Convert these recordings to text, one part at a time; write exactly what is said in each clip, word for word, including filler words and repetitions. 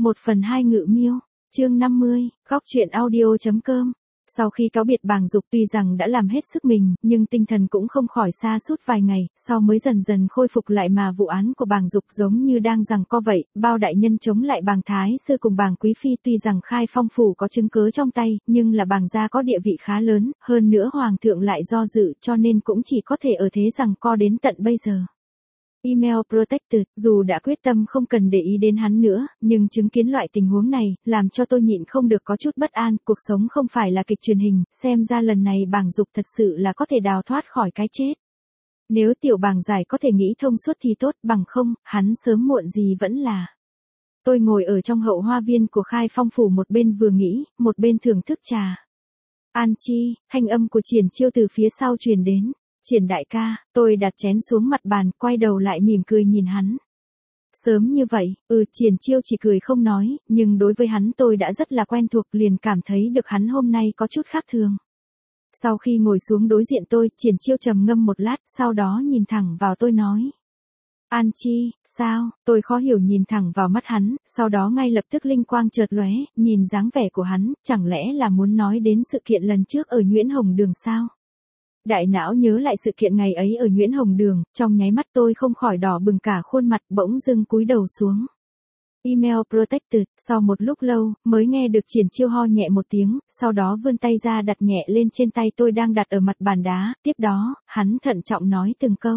một phần hai Ngự Miêu, chương năm mươi, góc truyện audio.com. Sau khi cáo biệt Bàng Dục tuy rằng đã làm hết sức mình, nhưng tinh thần cũng không khỏi sa sút vài ngày, sau mới dần dần khôi phục lại mà vụ án của Bàng Dục giống như đang giằng co vậy, bao đại nhân chống lại Bàng Thái Sư cùng Bàng Quý Phi tuy rằng Khai Phong Phủ có chứng cớ trong tay, nhưng là Bàng gia có địa vị khá lớn, hơn nữa Hoàng thượng lại do dự cho nên cũng chỉ có thể ở thế giằng co đến tận bây giờ. Email Protected, dù đã quyết tâm không cần để ý đến hắn nữa, nhưng chứng kiến loại tình huống này, làm cho tôi nhịn không được có chút bất an, cuộc sống không phải là kịch truyền hình, xem ra lần này Bàng Dục thật sự là có thể đào thoát khỏi cái chết. Nếu tiểu Bàng giải có thể nghĩ thông suốt thì tốt, bằng không, hắn sớm muộn gì vẫn là. Tôi ngồi ở trong hậu hoa viên của Khai Phong Phủ một bên vừa nghĩ, một bên thưởng thức trà. An Chi, thanh âm của Triển Chiêu từ phía sau truyền đến. Triển đại ca, tôi đặt chén xuống mặt bàn, quay đầu lại mỉm cười nhìn hắn. Sớm như vậy, ừ, Triển Chiêu chỉ cười không nói, nhưng đối với hắn tôi đã rất là quen thuộc, liền cảm thấy được hắn hôm nay có chút khác thường. Sau khi ngồi xuống đối diện tôi, Triển Chiêu trầm ngâm một lát, sau đó nhìn thẳng vào tôi nói. An Chi, sao? Tôi khó hiểu nhìn thẳng vào mắt hắn, sau đó ngay lập tức linh quang chợt lóe, nhìn dáng vẻ của hắn, chẳng lẽ là muốn nói đến sự kiện lần trước ở Nhuyễn Hồng Đường sao? Đại não nhớ lại sự kiện ngày ấy ở Nhuyễn Hồng Đường, trong nháy mắt tôi không khỏi đỏ bừng cả khuôn mặt, bỗng dưng cúi đầu xuống. Email Protected, sau một lúc lâu, mới nghe được Triển Chiêu ho nhẹ một tiếng, sau đó vươn tay ra đặt nhẹ lên trên tay tôi đang đặt ở mặt bàn đá, tiếp đó, hắn thận trọng nói từng câu.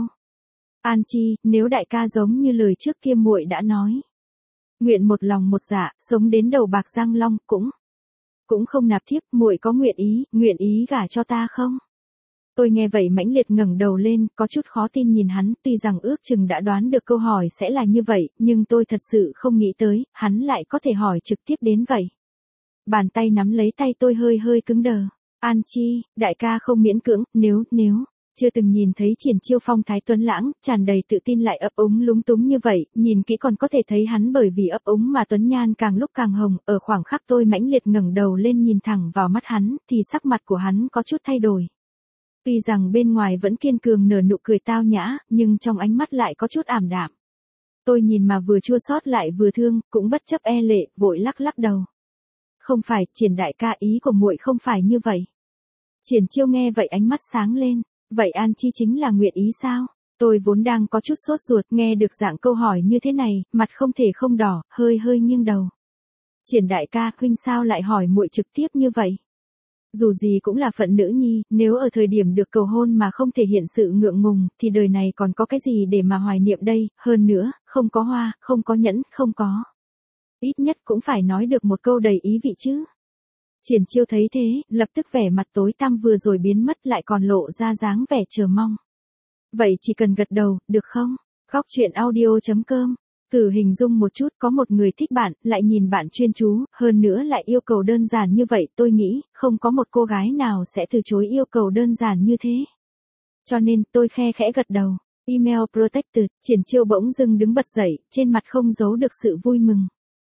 An Chi, nếu đại ca giống như lời trước kia muội đã nói. Nguyện một lòng một dạ, sống đến đầu bạc răng long, cũng, cũng không nạp thiếp, muội có nguyện ý, nguyện ý gả cho ta không? Tôi nghe vậy mãnh liệt ngẩng đầu lên, có chút khó tin nhìn hắn, tuy rằng ước chừng đã đoán được câu hỏi sẽ là như vậy, nhưng tôi thật sự không nghĩ tới, hắn lại có thể hỏi trực tiếp đến vậy. Bàn tay nắm lấy tay tôi hơi hơi cứng đờ. An Chi, đại ca không miễn cưỡng, nếu, nếu, chưa từng nhìn thấy Triển Chiêu phong thái tuấn lãng, tràn đầy tự tin lại ấp úng lúng túng như vậy, nhìn kỹ còn có thể thấy hắn bởi vì ấp úng mà tuấn nhan càng lúc càng hồng, ở khoảng khắc tôi mãnh liệt ngẩng đầu lên nhìn thẳng vào mắt hắn, thì sắc mặt của hắn có chút thay đổi. Tuy rằng bên ngoài vẫn kiên cường nở nụ cười tao nhã, nhưng trong ánh mắt lại có chút ảm đạm. Tôi nhìn mà vừa chua xót lại vừa thương, cũng bất chấp e lệ, vội lắc lắc đầu. Không phải, Triển đại ca, ý của muội không phải như vậy. Triển Chiêu nghe vậy ánh mắt sáng lên, vậy An Chi chính là nguyện ý sao? Tôi vốn đang có chút sốt ruột, nghe được dạng câu hỏi như thế này, mặt không thể không đỏ, hơi hơi nghiêng đầu. Triển đại ca, huynh sao lại hỏi muội trực tiếp như vậy? Dù gì cũng là phận nữ nhi, nếu ở thời điểm được cầu hôn mà không thể hiện sự ngượng ngùng, thì đời này còn có cái gì để mà hoài niệm đây, hơn nữa, không có hoa, không có nhẫn, không có. Ít nhất cũng phải nói được một câu đầy ý vị chứ. Triển Chiêu thấy thế, lập tức vẻ mặt tối tăm vừa rồi biến mất lại còn lộ ra dáng vẻ chờ mong. Vậy chỉ cần gật đầu, được không? Góc truyện audio.com. Thử hình dung một chút, có một người thích bạn, lại nhìn bạn chuyên chú, hơn nữa lại yêu cầu đơn giản như vậy, tôi nghĩ, không có một cô gái nào sẽ từ chối yêu cầu đơn giản như thế. Cho nên, tôi khe khẽ gật đầu. Email Protected, Triển Chiêu bỗng dưng đứng bật dậy, trên mặt không giấu được sự vui mừng.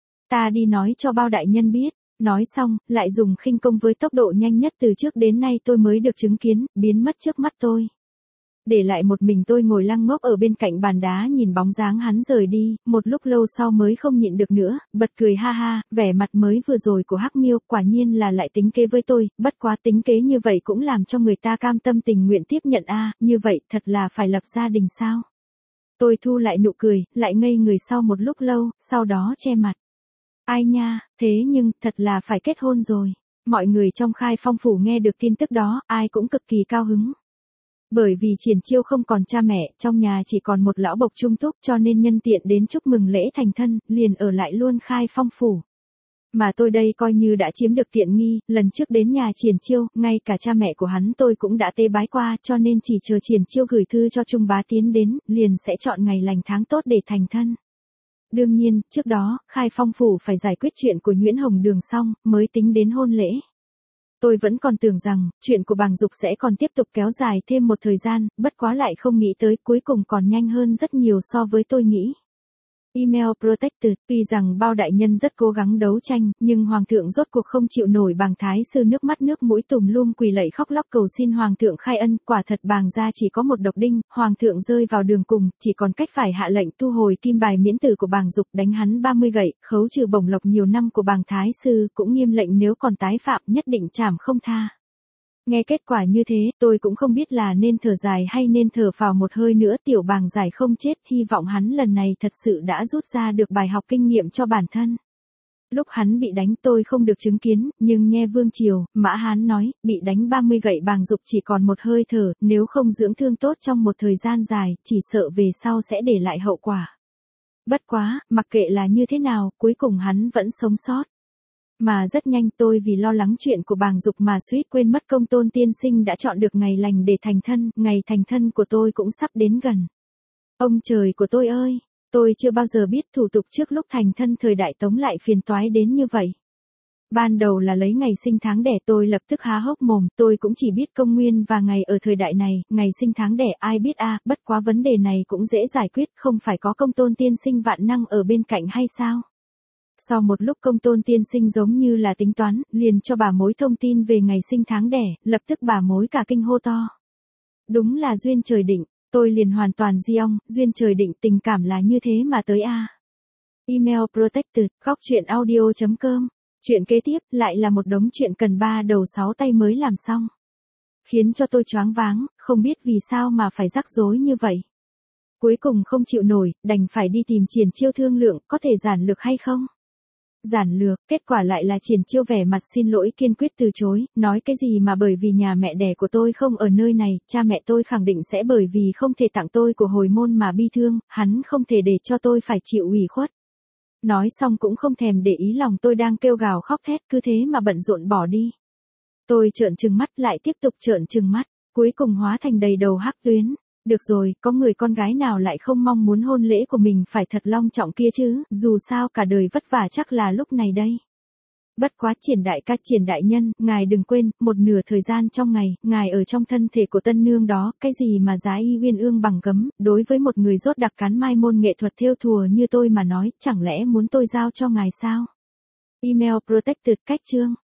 Ta đi nói cho bao đại nhân biết. Nói xong, lại dùng khinh công với tốc độ nhanh nhất từ trước đến nay tôi mới được chứng kiến, biến mất trước mắt tôi. Để lại một mình tôi ngồi lăng ngốc ở bên cạnh bàn đá nhìn bóng dáng hắn rời đi, một lúc lâu sau mới không nhịn được nữa, bật cười ha ha, vẻ mặt mới vừa rồi của Hắc Miêu quả nhiên là lại tính kế với tôi, bất quá tính kế như vậy cũng làm cho người ta cam tâm tình nguyện tiếp nhận a, như vậy thật là phải lập gia đình sao? Tôi thu lại nụ cười, lại ngây người sau một lúc lâu, sau đó che mặt. Ai nha, thế nhưng, thật là phải kết hôn rồi. Mọi người trong Khai Phong Phủ nghe được tin tức đó, ai cũng cực kỳ cao hứng. Bởi vì Triển Chiêu không còn cha mẹ, trong nhà chỉ còn một lão bộc trung túc cho nên nhân tiện đến chúc mừng lễ thành thân, liền ở lại luôn Khai Phong Phủ. Mà tôi đây coi như đã chiếm được tiện nghi, lần trước đến nhà Triển Chiêu, ngay cả cha mẹ của hắn tôi cũng đã tế bái qua cho nên chỉ chờ Triển Chiêu gửi thư cho Trung Bá tiến đến, liền sẽ chọn ngày lành tháng tốt để thành thân. Đương nhiên, trước đó, Khai Phong Phủ phải giải quyết chuyện của Nhuyễn Hồng Đường xong, mới tính đến hôn lễ. Tôi vẫn còn tưởng rằng, chuyện của Bàng Dục sẽ còn tiếp tục kéo dài thêm một thời gian, bất quá lại không nghĩ tới cuối cùng còn nhanh hơn rất nhiều so với tôi nghĩ. Email Protected, tuy rằng bao đại nhân rất cố gắng đấu tranh, nhưng hoàng thượng rốt cuộc không chịu nổi. Bàng thái sư nước mắt nước mũi tùm lum quỳ lạy khóc lóc cầu xin hoàng thượng khai ân. Quả thật bàng gia chỉ có một độc đinh, hoàng thượng rơi vào đường cùng, chỉ còn cách phải hạ lệnh thu hồi kim bài miễn tử của bàng dục, đánh hắn ba mươi gậy, khấu trừ bổng lộc nhiều năm của bàng thái sư, cũng nghiêm lệnh nếu còn tái phạm nhất định trảm không tha. Nghe kết quả như thế, tôi cũng không biết là nên thở dài hay nên thở phào một hơi nữa. Tiểu bàng giải không chết, hy vọng hắn lần này thật sự đã rút ra được bài học kinh nghiệm cho bản thân. Lúc hắn bị đánh tôi không được chứng kiến, nhưng nghe Vương Triều, Mã Hán nói, bị đánh ba mươi gậy bàng dục chỉ còn một hơi thở, nếu không dưỡng thương tốt trong một thời gian dài, chỉ sợ về sau sẽ để lại hậu quả. Bất quá, mặc kệ là như thế nào, cuối cùng hắn vẫn sống sót. Mà rất nhanh tôi vì lo lắng chuyện của bàng dục mà suýt quên mất Công Tôn tiên sinh đã chọn được ngày lành để thành thân, ngày thành thân của tôi cũng sắp đến gần. Ông trời của tôi ơi, tôi chưa bao giờ biết thủ tục trước lúc thành thân thời đại Tống lại phiền toái đến như vậy. Ban đầu là lấy ngày sinh tháng đẻ, tôi lập tức há hốc mồm, tôi cũng chỉ biết công nguyên và ngày ở thời đại này, ngày sinh tháng đẻ ai biết a, à, bất quá vấn đề này cũng dễ giải quyết, không phải có Công Tôn tiên sinh vạn năng ở bên cạnh hay sao? Sau một lúc Công Tôn tiên sinh giống như là tính toán, liền cho bà mối thông tin về ngày sinh tháng đẻ, lập tức bà mối cả kinh hô to. Đúng là duyên trời định, tôi liền hoàn toàn di ong, duyên trời định, tình cảm là như thế mà tới a. À. Email Protected, góc truyện audio chấm com. Chuyện kế tiếp lại là một đống chuyện cần ba đầu sáu tay mới làm xong. Khiến cho tôi choáng váng, không biết vì sao mà phải rắc rối như vậy. Cuối cùng không chịu nổi, đành phải đi tìm Triển Chiêu thương lượng, có thể giản lược hay không? Giản lược, kết quả lại là Triển Chiêu vẻ mặt xin lỗi kiên quyết từ chối, nói cái gì mà bởi vì nhà mẹ đẻ của tôi không ở nơi này, cha mẹ tôi khẳng định sẽ bởi vì không thể tặng tôi của hồi môn mà bi thương, hắn không thể để cho tôi phải chịu ủy khuất. Nói xong cũng không thèm để ý lòng tôi đang kêu gào khóc thét, cứ thế mà bận rộn bỏ đi. Tôi trợn trừng mắt lại tiếp tục trợn trừng mắt, cuối cùng hóa thành đầy đầu hắc tuyến. Được rồi, có người con gái nào lại không mong muốn hôn lễ của mình phải thật long trọng kia chứ, dù sao cả đời vất vả chắc là lúc này đây. Bất quá Triển đại ca, Triển đại nhân, ngài đừng quên, một nửa thời gian trong ngày, ngài ở trong thân thể của tân nương đó, cái gì mà giá y uyên ương bằng cấm, đối với một người rốt đặc cán mai môn nghệ thuật thêu thùa như tôi mà nói, chẳng lẽ muốn tôi giao cho ngài sao? Email Protected, cách chương.